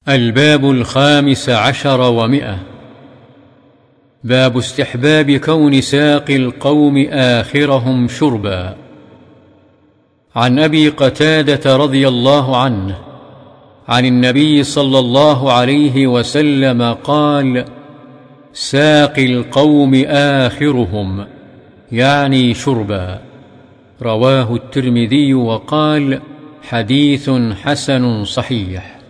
الباب 15 و100. باب استحباب كون ساقي القوم آخرهم شربا. عن أبي قتادة رضي الله عنه عن النبي صلى الله عليه وسلم قال: ساقي القوم آخرهم، يعني شربا. رواه الترمذي وقال: حديث حسن صحيح.